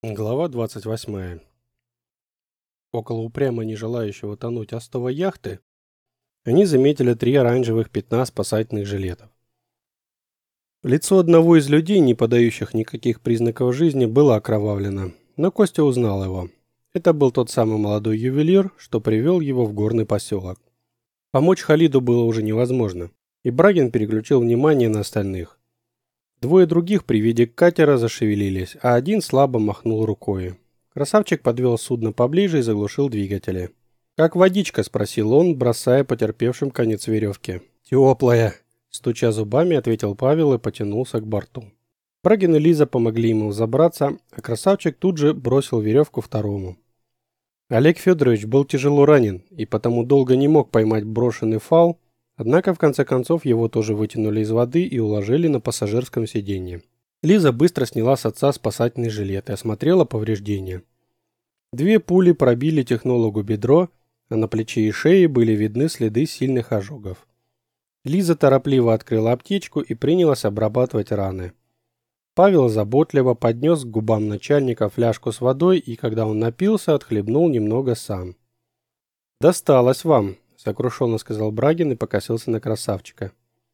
Глава 28. Около упрямо не желающего тонуть остова яхты они заметили 3 оранжевых пятна спасательных жилетов. Лицо одного из людей, не подающих никаких признаков жизни, было окровавлено, но Костя узнал его. Это был тот самый молодой ювелир, что привел его в горный поселок. Помочь Халиду было уже невозможно, и Брагин переключил внимание на остальных. Двое других при виде катера зашевелились, а один слабо махнул рукой. Красавчик подвел судно поближе и заглушил двигатели. «Как водичка?» – спросил он, бросая потерпевшим конец веревки. «Теплая!» – стуча зубами, ответил Павел и потянулся к борту. Брагин и Лиза помогли ему взобраться, а красавчик тут же бросил веревку второму. Олег Федорович был тяжело ранен и потому долго не мог поймать брошенный фал. Однако, в конце концов, его тоже вытянули из воды и уложили на пассажирском сиденье. Лиза быстро сняла с отца спасательный жилет и осмотрела повреждения. 2 пули пробили технологу бедро, а на плече и шее были видны следы сильных ожогов. Лиза торопливо открыла аптечку и принялась обрабатывать раны. Павел заботливо поднес к губам начальника фляжку с водой и, когда он напился, отхлебнул немного сам. «Досталось вам», — сокрушенно сказал Брагин и покосился на красавчика.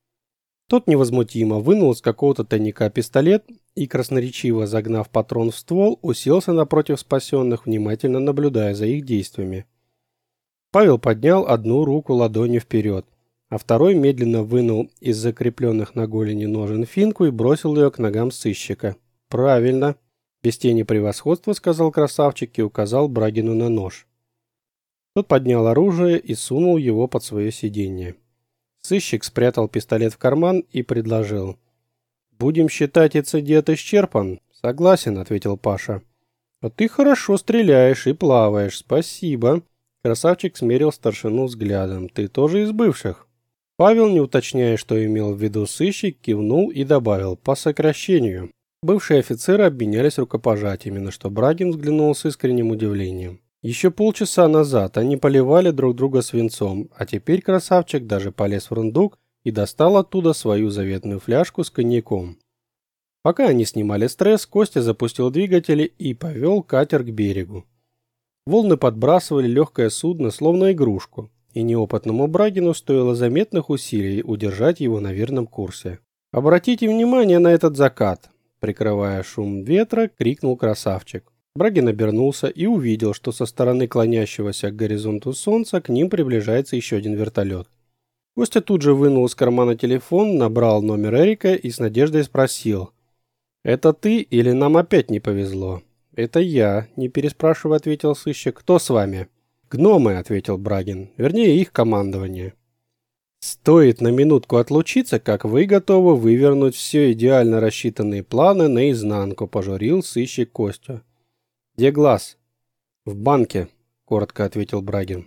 Тот невозмутимо вынул из какого-то тайника пистолет и, красноречиво загнав патрон в ствол, уселся напротив спасенных, внимательно наблюдая за их действиями. Павел поднял одну руку ладонью вперед, а второй медленно вынул из закрепленных на голени ножен финку и бросил ее к ногам сыщика. «Правильно», — без тени превосходства сказал красавчик и указал Брагину на нож. Тот поднял оружие и сунул его под свое сиденье. Сыщик спрятал пистолет в карман и предложил. «Будем считать, инцидент исчерпан?» «Согласен», — ответил Паша. «А ты хорошо стреляешь и плаваешь, спасибо». Красавчик смерил старшину взглядом. «Ты тоже из бывших?» Павел, не уточняя, что имел в виду сыщик, кивнул и добавил «по сокращению». Бывшие офицеры обменялись рукопожатиями, на что Брагин взглянул с искренним удивлением. Еще полчаса назад они поливали друг друга свинцом, а теперь красавчик даже полез в рундук и достал оттуда свою заветную фляжку с коньяком. Пока они снимали стресс, Костя запустил двигатели и повел катер к берегу. Волны подбрасывали легкое судно, словно игрушку, и неопытному Брагину стоило заметных усилий удержать его на верном курсе. «Обратите внимание на этот закат!» Прикрывая шум ветра, крикнул красавчик. Брагин обернулся и увидел, что со стороны клонящегося к горизонту солнца к ним приближается еще один вертолет. Костя тут же вынул из кармана телефон, набрал номер Эрика и с надеждой спросил. «Это ты или нам опять не повезло?» «Это я», — не переспрашивая, ответил сыщик. «Кто с вами?» «Гномы», — ответил Брагин. «Вернее, их командование». «Стоит на минутку отлучиться, как вы готовы вывернуть все идеально рассчитанные планы наизнанку», — пожурил сыщик Костю. «Где глаз?» «В банке», — коротко ответил Брагин.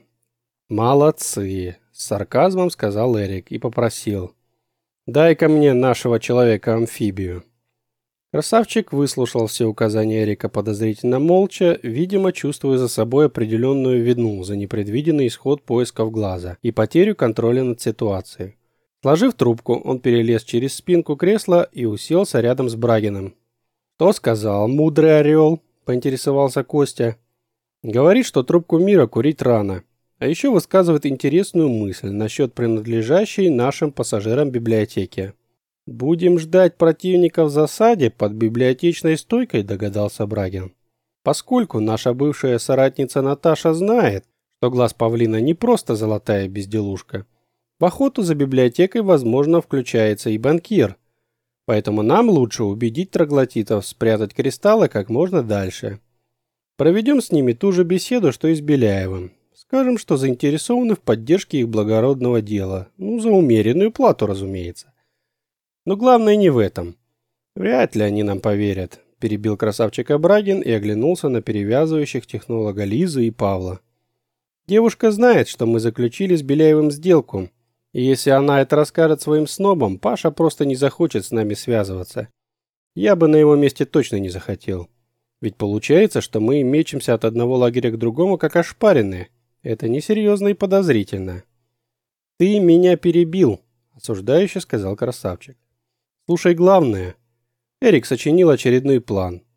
«Молодцы», — с сарказмом сказал Эрик и попросил. «Дай-ка мне нашего человека-амфибию». Красавчик выслушал все указания Эрика подозрительно молча, видимо, чувствуя за собой определенную вину за непредвиденный исход поисков глаза и потерю контроля над ситуацией. Сложив трубку, он перелез через спинку кресла и уселся рядом с Брагиным. «Что сказал мудрый орел?» – поинтересовался Костя. «Говорит, что трубку мира курить рано, а еще высказывает интересную мысль насчет принадлежащей нашим пассажирам библиотеки». «Будем ждать противника в засаде под библиотечной стойкой», – догадался Брагин. «Поскольку наша бывшая соратница Наташа знает, что глаз павлина не просто золотая безделушка, в охоту за библиотекой, возможно, включается и банкир. Поэтому нам лучше убедить троглодитов спрятать кристаллы как можно дальше. Проведем с ними ту же беседу, что и с Беляевым. Скажем, что заинтересованы в поддержке их благородного дела. За умеренную плату, разумеется. Но главное не в этом. Вряд ли они нам поверят», – перебил красавчика Брагин и оглянулся на перевязывающих технолога Лизу и Павла. «Девушка знает, что мы заключили с Беляевым сделку, и если она это расскажет своим снобам, Паша просто не захочет с нами связываться. Я бы на его месте точно не захотел. Ведь получается, что мы мечемся от одного лагеря к другому, как ошпаренные. Это несерьезно и подозрительно». «Ты меня перебил», – осуждающе сказал красавчик. «Слушай главное. Эрик сочинил очередной план.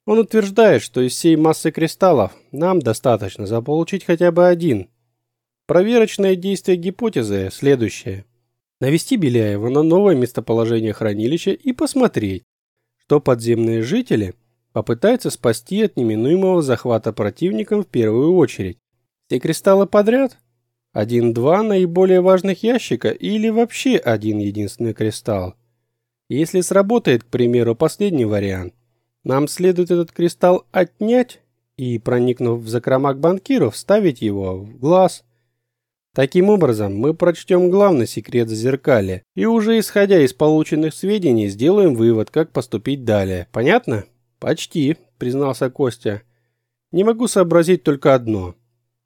Он утверждает, что из всей массы кристаллов нам достаточно заполучить хотя бы один. Проверочное действие гипотезы следующее. Навести Беляева на новое местоположение хранилища и посмотреть, что подземные жители попытаются спасти от неминуемого захвата противником в первую очередь. Все кристаллы подряд? Один-два наиболее важных ящика или вообще один единственный кристалл? Если сработает, к примеру, последний вариант, нам следует этот кристалл отнять и, проникнув в закромак банкиров, вставить его в глаз. Таким образом, мы прочтем главный секрет зазеркалья и уже исходя из полученных сведений сделаем вывод, как поступить далее. Понятно? Почти, признался Костя. Не могу сообразить только одно.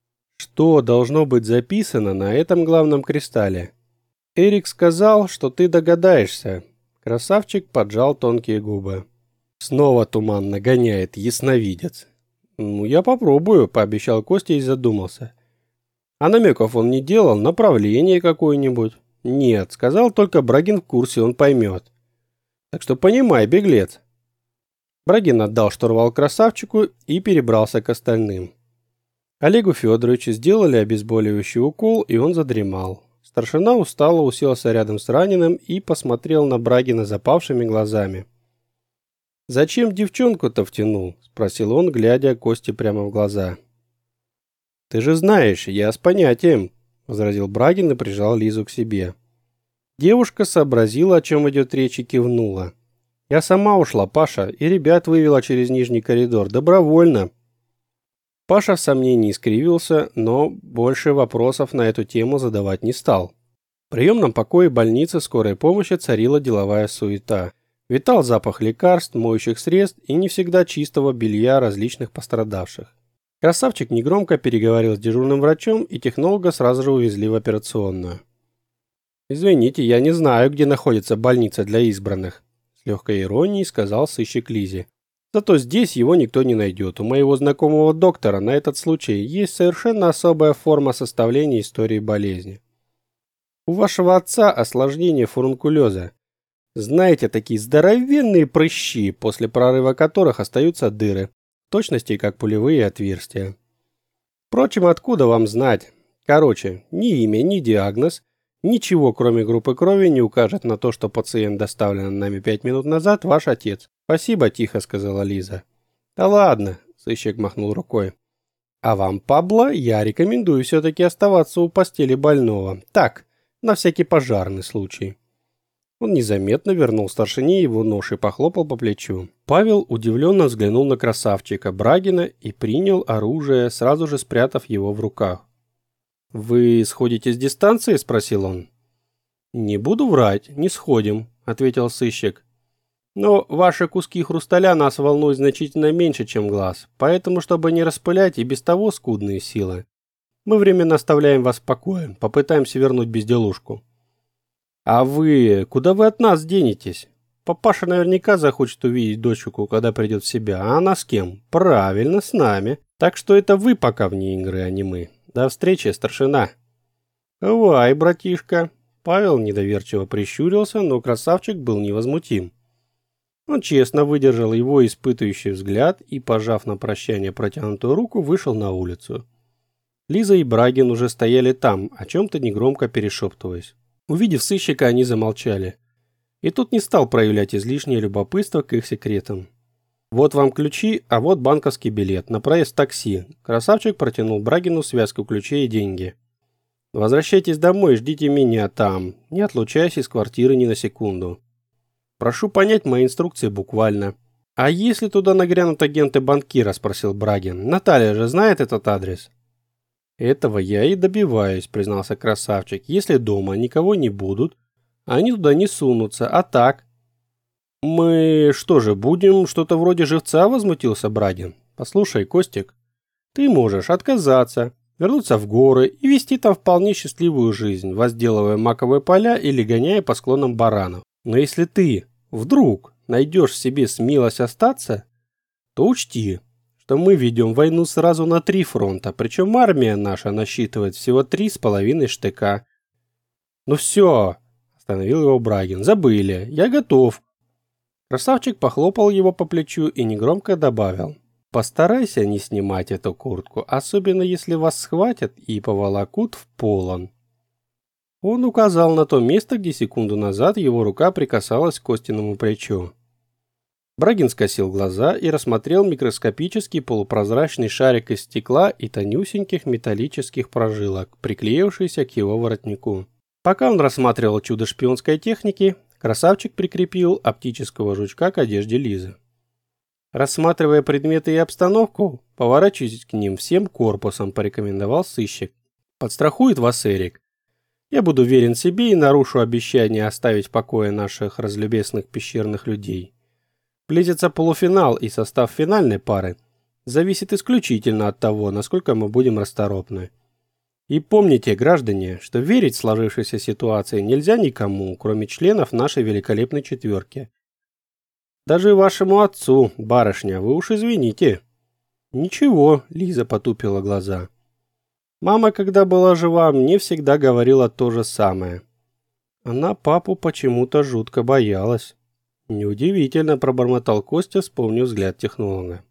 Что должно быть записано на этом главном кристалле? Эрик сказал, что ты догадаешься. Красавчик поджал тонкие губы. Снова туман нагоняет ясновидец. Ну, я попробую, пообещал Костя и задумался. А намеков он не делал, направление какое-нибудь? Нет, сказал только Брагин в курсе, он поймет. Так что понимай, беглец. Брагин отдал штурвал красавчику и перебрался к остальным. Олегу Федоровичу сделали обезболивающий укол, и он задремал. Старшина устало уселся рядом с раненым и посмотрел на Брагина запавшими глазами. «Зачем девчонку-то втянул?» – спросил он, глядя Косте прямо в глаза. «Ты же знаешь, я с понятием», – возразил Брагин и прижал Лизу к себе. Девушка сообразила, о чем идет речь, и кивнула. «Я сама ушла, Паша, и ребят вывела через нижний коридор. Добровольно». Паша в сомнении скривился, но больше вопросов на эту тему задавать не стал. В приемном покое больницы скорой помощи царила деловая суета. Витал запах лекарств, моющих средств и не всегда чистого белья различных пострадавших. Красавчик негромко переговорил с дежурным врачом, и технолога сразу же увезли в операционную. «Извините, я не знаю, где находится больница для избранных», – с легкой иронией сказал сыщик Лизе. «Зато здесь его никто не найдет. У моего знакомого доктора на этот случай есть совершенно особая форма составления истории болезни. У вашего отца осложнение фурункулеза. Знаете, такие здоровенные прыщи, после прорыва которых остаются дыры, в точности как пулевые отверстия. Впрочем, откуда вам знать? Короче, ни имя, ни диагноз, ничего кроме группы крови не укажет на то, что пациент, доставлен нами 5 минут назад, ваш отец. Спасибо, тихо сказала Лиза. Да ладно, сыщик махнул рукой. А вам, Пабло, я рекомендую все-таки оставаться у постели больного. Так, на всякий пожарный случай. Он незаметно вернул старшине его нож и похлопал по плечу. Павел удивленно взглянул на красавчика Брагина и принял оружие, сразу же спрятав его в руках. «Вы сходите с дистанции?» – спросил он. «Не буду врать, не сходим», – ответил сыщик. «Но ваши куски хрусталя нас волнуют значительно меньше, чем глаз, поэтому, чтобы не распылять и без того скудные силы, мы временно оставляем вас в покое, попытаемся вернуть безделушку». «А вы? Куда вы от нас денетесь? Папаша наверняка захочет увидеть дочку, когда придет в себя. А она с кем? Правильно, с нами. Так что это вы пока вне игры, а не мы. До встречи, старшина». «Давай, братишка». Павел недоверчиво прищурился, но красавчик был невозмутим. Он честно выдержал его испытывающий взгляд и, пожав на прощание протянутую руку, вышел на улицу. Лиза и Брагин уже стояли там, о чем-то негромко перешептываясь. Увидев сыщика, они замолчали. И тот не стал проявлять излишнее любопытство к их секретам. «Вот вам ключи, а вот банковский билет на проезд в такси». Красавчик протянул Брагину связку ключей и деньги. «Возвращайтесь домой и ждите меня там, не отлучаясь из квартиры ни на секунду. Прошу понять мои инструкции буквально». «А если туда нагрянут агенты банкира?» – спросил Брагин. «Наталья же знает этот адрес?» «Этого я и добиваюсь», – признался красавчик. «Если дома никого не будут, они туда не сунутся, а так...» «Мы что же, будем что-то вроде живца?» – возмутился Брагин. «Послушай, Костик, ты можешь отказаться, вернуться в горы и вести там вполне счастливую жизнь, возделывая маковые поля или гоняя по склонам баранов. Но если ты вдруг найдешь в себе смелость остаться, то учти, что мы ведем войну сразу на 3 фронта, причем армия наша насчитывает всего 3,5 штыка». «Ну все», – остановил его Брагин, – «забыли, я готов». Красавчик похлопал его по плечу и негромко добавил: «Постарайся не снимать эту куртку, особенно если вас схватят и поволокут в полон». Он указал на то место, где секунду назад его рука прикасалась к Костиному плечу. Брагин скосил глаза и рассмотрел микроскопический полупрозрачный шарик из стекла и тонюсеньких металлических прожилок, приклеившийся к его воротнику. Пока он рассматривал чудо шпионской техники, красавчик прикрепил оптического жучка к одежде Лизы. Рассматривая предметы и обстановку, поворачивайтесь к ним всем корпусом, порекомендовал сыщик. Подстрахует вас Эрик. Я буду верен себе и нарушу обещание оставить в покое наших разлюбезных пещерных людей. Близится полуфинал, и состав финальной пары зависит исключительно от того, насколько мы будем расторопны. И помните, граждане, что верить в сложившейся ситуации нельзя никому, кроме членов нашей великолепной четверки. Даже вашему отцу, барышня, вы уж извините. Ничего, Лиза потупила глаза. Мама, когда была жива, мне всегда говорила то же самое. Она папу почему-то жутко боялась. Неудивительно, пробормотал Костя, вспомнив взгляд технолога.